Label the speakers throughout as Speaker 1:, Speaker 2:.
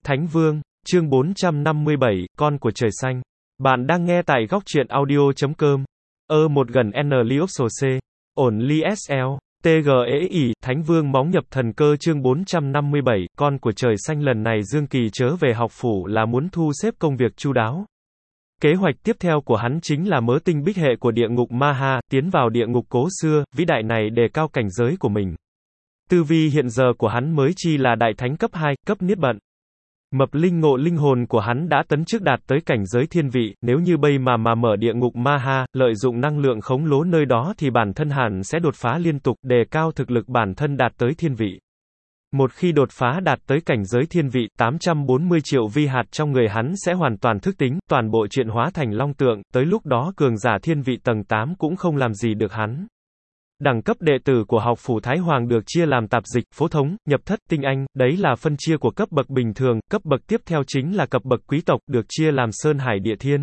Speaker 1: Thánh Vương, chương 457, con của trời xanh. Bạn đang nghe tại góc truyện audio.com. Một gần N Liopso C. Ổn Li SL. TGEI, Thánh Vương móng nhập thần cơ chương 457, con của trời xanh lần này Dương Kỳ chớ về học phủ là muốn thu xếp công việc chu đáo. Kế hoạch tiếp theo của hắn chính là mớ tinh bích hệ của địa ngục Ma-ha, tiến vào địa ngục cố xưa, vĩ đại này đề cao cảnh giới của mình. Tư vi hiện giờ của hắn mới chi là đại thánh cấp 2, cấp niết bận. Mập linh ngộ linh hồn của hắn đã tấn trước đạt tới cảnh giới thiên vị, nếu như bây mà mở địa ngục Ma-ha, lợi dụng năng lượng khống lố nơi đó thì bản thân hẳn sẽ đột phá liên tục, đề cao thực lực bản thân đạt tới thiên vị. Một khi đột phá đạt tới cảnh giới thiên vị, 840 triệu vi hạt trong người hắn sẽ hoàn toàn thức tính, toàn bộ chuyện hóa thành long tượng, tới lúc đó cường giả thiên vị tầng 8 cũng không làm gì được hắn. Đẳng cấp đệ tử của học phủ Thái Hoàng được chia làm tạp dịch, phổ thống, nhập thất, tinh anh, đấy là phân chia của cấp bậc bình thường, cấp bậc tiếp theo chính là cấp bậc quý tộc, được chia làm sơn hải địa thiên.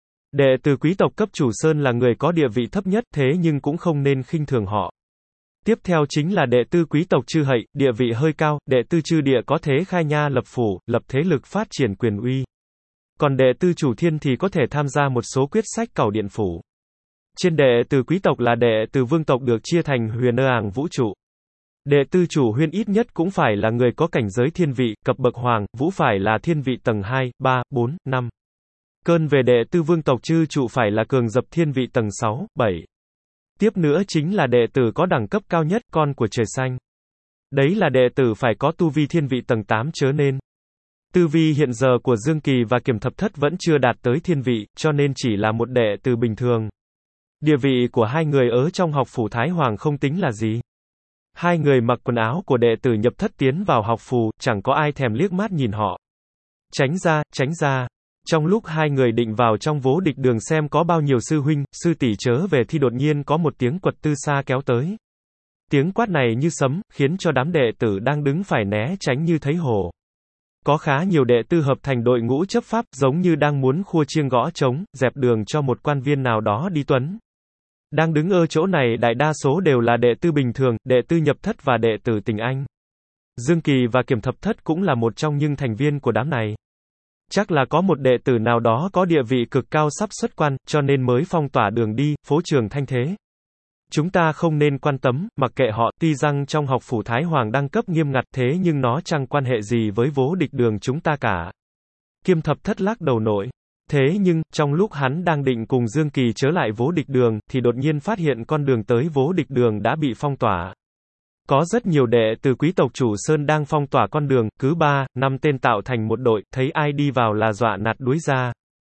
Speaker 1: Đệ tử quý tộc cấp chủ sơn là người có địa vị thấp nhất, thế nhưng cũng không nên khinh thường họ. Tiếp theo chính là đệ tử quý tộc chư hậy, địa vị hơi cao, đệ tử chư địa có thế khai nha lập phủ, lập thế lực phát triển quyền uy. Còn đệ tử chủ thiên thì có thể tham gia một số quyết sách cẩu điện phủ. Trên đệ tử quý tộc là đệ tử vương tộc được chia thành huyền ảng vũ trụ. Đệ tử chủ huyên ít nhất cũng phải là người có cảnh giới thiên vị, cập bậc hoàng, vũ phải là thiên vị tầng 2, 3, 4, 5. Cơn về đệ tử vương tộc chư trụ phải là cường dập thiên vị tầng 6, 7. Tiếp nữa chính là đệ tử có đẳng cấp cao nhất, con của trời xanh. Đấy là đệ tử phải có tu vi thiên vị tầng 8 chớ nên. Tu vi hiện giờ của Dương Kỳ và Kiềm Thập Thất vẫn chưa đạt tới thiên vị, cho nên chỉ là một đệ tử bình thường. Địa vị của hai người ở trong học phủ Thái Hoàng không tính là gì. Hai người mặc quần áo của đệ tử nhập thất tiến vào học phủ, chẳng có ai thèm liếc mắt nhìn họ. Tránh ra, tránh ra. Trong lúc hai người định vào trong vô địch đường xem có bao nhiêu sư huynh, sư tỷ chớ về thì đột nhiên có một tiếng quật từ xa kéo tới. Tiếng quát này như sấm, khiến cho đám đệ tử đang đứng phải né tránh như thấy hổ. Có khá nhiều đệ tử hợp thành đội ngũ chấp pháp, giống như đang muốn khua chiêng gõ trống, dẹp đường cho một quan viên nào đó đi tuấn. Đang đứng ở chỗ này đại đa số đều là đệ tử bình thường, đệ tử nhập thất và đệ tử tình anh. Dương Kỳ và Kiềm Thập Thất cũng là một trong những thành viên của đám này. Chắc là có một đệ tử nào đó có địa vị cực cao sắp xuất quan, cho nên mới phong tỏa đường đi, phố trường thanh thế. Chúng ta không nên quan tâm, mặc kệ họ, tuy rằng trong học phủ Thái Hoàng đẳng cấp nghiêm ngặt thế nhưng nó chẳng quan hệ gì với vô địch đường chúng ta cả. Kiềm Thập Thất lắc đầu nội. Thế nhưng, trong lúc hắn đang định cùng Dương Kỳ trở lại vô địch đường, thì đột nhiên phát hiện con đường tới vô địch đường đã bị phong tỏa. Có rất nhiều đệ tử quý tộc chủ sơn đang phong tỏa con đường, cứ 3, 5 tên tạo thành một đội, thấy ai đi vào là dọa nạt đuối ra.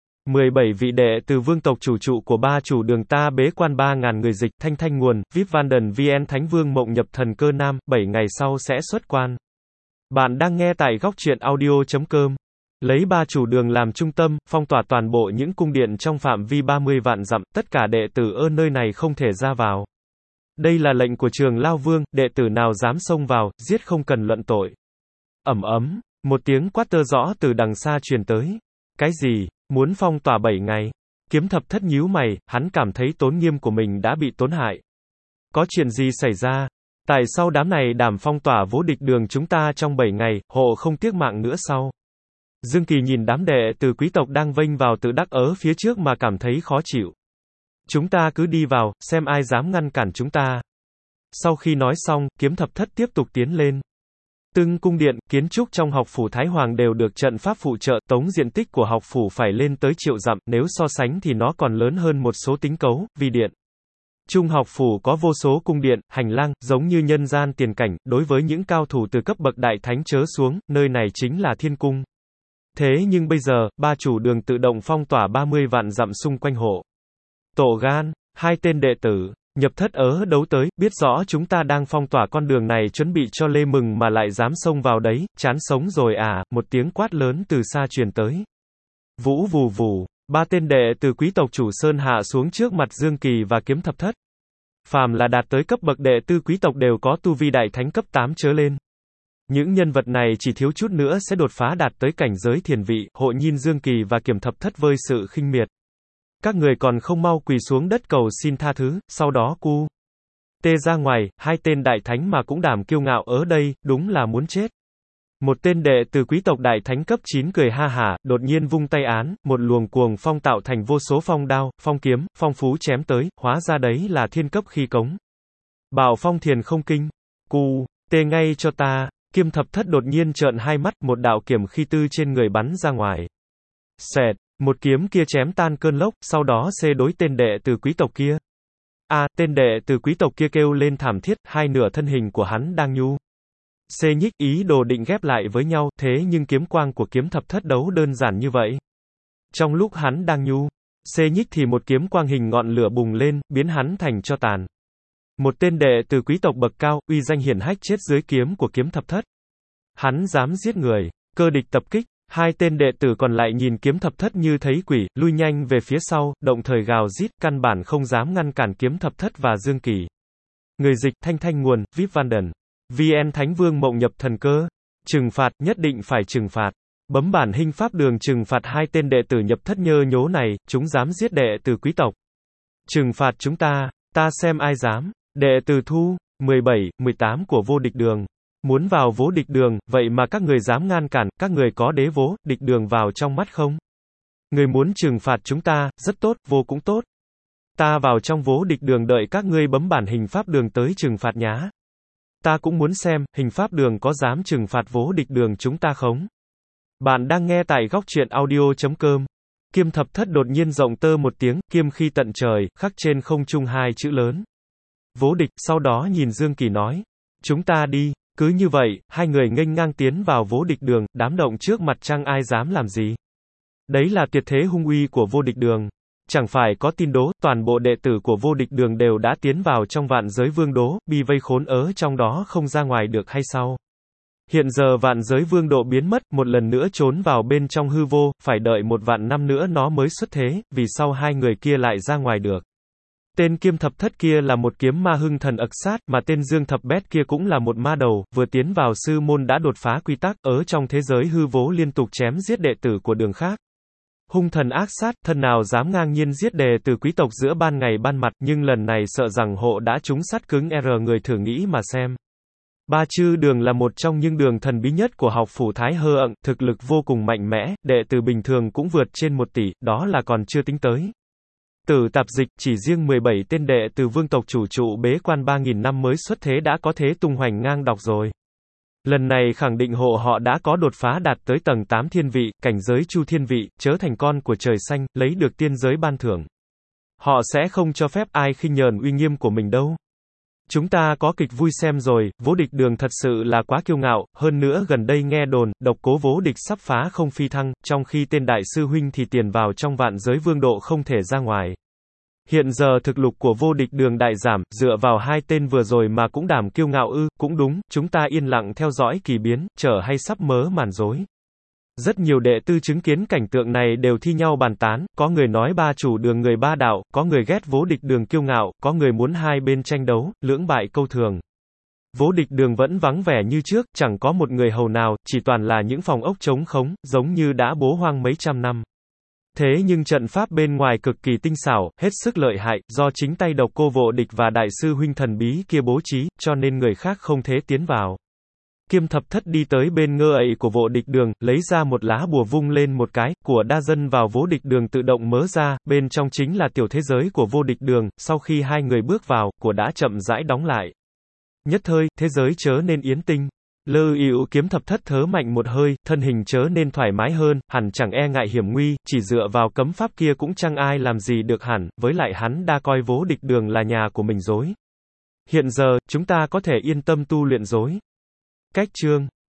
Speaker 1: 17 vị đệ tử vương tộc chủ trụ của ba chủ đường ta bế quan 3.000 người dịch, thanh thanh nguồn, VIP Vanden VN Thánh Vương mộng nhập thần cơ nam, 7 ngày sau sẽ xuất quan. Bạn đang nghe tại góc truyện audio.com. Lấy ba chủ đường làm trung tâm, phong tỏa toàn bộ những cung điện trong phạm vi 30 vạn dặm, tất cả đệ tử ở nơi này không thể ra vào. Đây là lệnh của Trường Lao Vương, đệ tử nào dám xông vào, giết không cần luận tội. Ầm ầm, một tiếng quát tơ rõ từ đằng xa truyền tới. Cái gì? Muốn phong tỏa 7 ngày? Kiềm Thập Thất nhíu mày, hắn cảm thấy tôn nghiêm của mình đã bị tổn hại. Có chuyện gì xảy ra? Tại sao đám này đảm phong tỏa vô địch đường chúng ta trong 7 ngày, hộ không tiếc mạng nữa sao? Dương Kỳ nhìn đám đệ tử quý tộc đang vênh vào tự đắc ở phía trước mà cảm thấy khó chịu. Chúng ta cứ đi vào, xem ai dám ngăn cản chúng ta. Sau khi nói xong, Kiềm Thập Thất tiếp tục tiến lên. Từng cung điện, kiến trúc trong học phủ Thái Hoàng đều được trận pháp phụ trợ, tống diện tích của học phủ phải lên tới triệu dặm, nếu so sánh thì nó còn lớn hơn một số tính cấu, vi điện. Trung học phủ có vô số cung điện, hành lang, giống như nhân gian tiền cảnh, đối với những cao thủ từ cấp bậc đại thánh chớ xuống, nơi này chính là thiên cung. Thế nhưng bây giờ, ba chủ đường tự động phong tỏa 30 vạn dặm xung quanh hộ. Tổ gan, hai tên đệ tử, nhập thất ở đấu tới, biết rõ chúng ta đang phong tỏa con đường này chuẩn bị cho lê mừng mà lại dám xông vào đấy, chán sống rồi à, một tiếng quát lớn từ xa truyền tới. Vũ vù vù, ba tên đệ tử quý tộc chủ sơn hạ xuống trước mặt Dương Kỳ và Kiềm Thập Thất. Phàm là đạt tới cấp bậc đệ tử quý tộc đều có tu vi đại thánh cấp 8 trở lên. Những nhân vật này chỉ thiếu chút nữa sẽ đột phá đạt tới cảnh giới thiền vị, hộ nhìn Dương Kỳ và Kiềm Thập Thất vơi sự khinh miệt. Các người còn không mau quỳ xuống đất cầu xin tha thứ, sau đó cu tê ra ngoài, hai tên đại thánh mà cũng đảm kiêu ngạo ở đây, đúng là muốn chết. Một tên đệ từ quý tộc đại thánh cấp 9 cười ha hả, đột nhiên vung tay án, một luồng cuồng phong tạo thành vô số phong đao, phong kiếm, phong phú chém tới, hóa ra đấy là thiên cấp khí cống. Bảo phong thiền không kinh. Cù, tê ngay cho ta. Kiêm thập thất đột nhiên trợn hai mắt, một đạo kiểm khí tư trên người bắn ra ngoài. Xẹt, một kiếm kia chém tan cơn lốc, sau đó xê đối tên đệ từ quý tộc kia. Tên đệ từ quý tộc kia kêu lên thảm thiết, hai nửa thân hình của hắn đang nhu. Xê nhích ý đồ định ghép lại với nhau, thế nhưng kiếm quang của kiếm thập thất đấu đơn giản như vậy. Trong lúc hắn đang nhu, xê nhích thì một kiếm quang hình ngọn lửa bùng lên, biến hắn thành tro tàn. Một tên đệ từ quý tộc bậc cao, uy danh hiển hách chết dưới kiếm của kiếm thập thất. Hắn dám giết người, cơ địch tập kích, hai tên đệ tử còn lại nhìn kiếm thập thất như thấy quỷ, lui nhanh về phía sau, động thời gào rít, căn bản không dám ngăn cản kiếm thập thất và Dương Kỳ. Người dịch, Thanh Thanh nguồn, VIP Vanden. VN Thánh Vương Mộng Nhập Thần Cơ. Trừng phạt, nhất định phải trừng phạt. Bấm bản hình pháp đường trừng phạt hai tên đệ tử nhập thất nhơ nhố này, chúng dám giết đệ tử quý tộc. Trừng phạt chúng ta xem ai dám. Đệ tử thu, 17, 18 của vô địch đường. Muốn vào vô địch đường, vậy mà các người dám ngăn cản, các người có đế vô địch đường vào trong mắt không? Người muốn trừng phạt chúng ta, rất tốt, vô cũng tốt. Ta vào trong vô địch đường đợi các ngươi bấm bản hình pháp đường tới trừng phạt nhá. Ta cũng muốn xem, hình pháp đường có dám trừng phạt vô địch đường chúng ta không? Bạn đang nghe tại góc truyện audio.com. Kiêm thập thất đột nhiên rộng tơ một tiếng, kiêm khi tận trời, khắc trên không trung hai chữ lớn. Vô địch, sau đó nhìn Dương Kỳ nói. Chúng ta đi. Cứ như vậy, hai người nghênh ngang tiến vào vô địch đường, đám động trước mặt trăng ai dám làm gì. Đấy là tuyệt thế hung uy của vô địch đường. Chẳng phải có tin đố, toàn bộ đệ tử của vô địch đường đều đã tiến vào trong vạn giới vương đố, bị vây khốn ở trong đó không ra ngoài được hay sao? Hiện giờ vạn giới vương độ biến mất, một lần nữa trốn vào bên trong hư vô, phải đợi 1.000 năm nữa nó mới xuất thế, vì sau hai người kia lại ra ngoài được. Tên kiêm thập thất kia là một kiếm ma hưng thần ậc sát, mà tên Dương thập bét kia cũng là một ma đầu, vừa tiến vào sư môn đã đột phá quy tắc, ở trong thế giới hư vô liên tục chém giết đệ tử của đường khác. Hung thần ác sát, thân nào dám ngang nhiên giết đệ tử quý tộc giữa ban ngày ban mặt, nhưng lần này sợ rằng hộ đã trúng sắt cứng người thử nghĩ mà xem. Ba Chư Đường là một trong những đường thần bí nhất của học phủ Thái Hơ ậng, thực lực vô cùng mạnh mẽ, đệ tử bình thường cũng vượt trên 1 tỷ, đó là còn chưa tính tới. Tử tạp dịch, chỉ riêng 17 tên đệ từ vương tộc chủ trụ bế quan 3.000 năm mới xuất thế đã có thế tung hoành ngang đọc rồi. Lần này khẳng định hộ họ đã có đột phá đạt tới tầng 8 thiên vị, cảnh giới chu thiên vị, trở thành con của trời xanh, lấy được tiên giới ban thưởng. Họ sẽ không cho phép ai khinh nhờn uy nghiêm của mình đâu. Chúng ta có kịch vui xem rồi, vô địch đường thật sự là quá kiêu ngạo, hơn nữa gần đây nghe đồn, độc cố vô địch sắp phá không phi thăng, trong khi tên đại sư huynh thì tiền vào trong vạn giới vương độ không thể ra ngoài. Hiện giờ thực lực của vô địch đường đại giảm, dựa vào hai tên vừa rồi mà cũng đảm kiêu ngạo ư, cũng đúng, chúng ta yên lặng theo dõi kỳ biến, chờ hay sắp mớ màn rối. Rất nhiều đệ tử chứng kiến cảnh tượng này đều thi nhau bàn tán, có người nói ba chủ đường người ba đạo, có người ghét vô địch đường kiêu ngạo, có người muốn hai bên tranh đấu, lưỡng bại câu thường. Vô địch đường vẫn vắng vẻ như trước, chẳng có một người hầu nào, chỉ toàn là những phòng ốc trống khống, giống như đã bố hoang mấy trăm năm. Thế nhưng trận pháp bên ngoài cực kỳ tinh xảo, hết sức lợi hại, do chính tay độc cô vô địch và đại sư huynh thần bí kia bố trí, cho nên người khác không thể tiến vào. Kiêm thập thất đi tới bên ngơ ậy của vô địch đường, lấy ra một lá bùa vung lên một cái, của đa dân vào vô địch đường tự động mớ ra, bên trong chính là tiểu thế giới của vô địch đường, sau khi hai người bước vào, của đã chậm rãi đóng lại. Nhất thời, thế giới chớ nên yên tĩnh. Lơ ỉu kiếm thập thất thớ mạnh một hơi, thân hình chớ nên thoải mái hơn, hẳn chẳng e ngại hiểm nguy, chỉ dựa vào cấm pháp kia cũng chẳng ai làm gì được hẳn, với lại hắn đã coi vô địch đường là nhà của mình rồi. Hiện giờ, chúng ta có thể yên tâm tu luyện rồi. Cách chương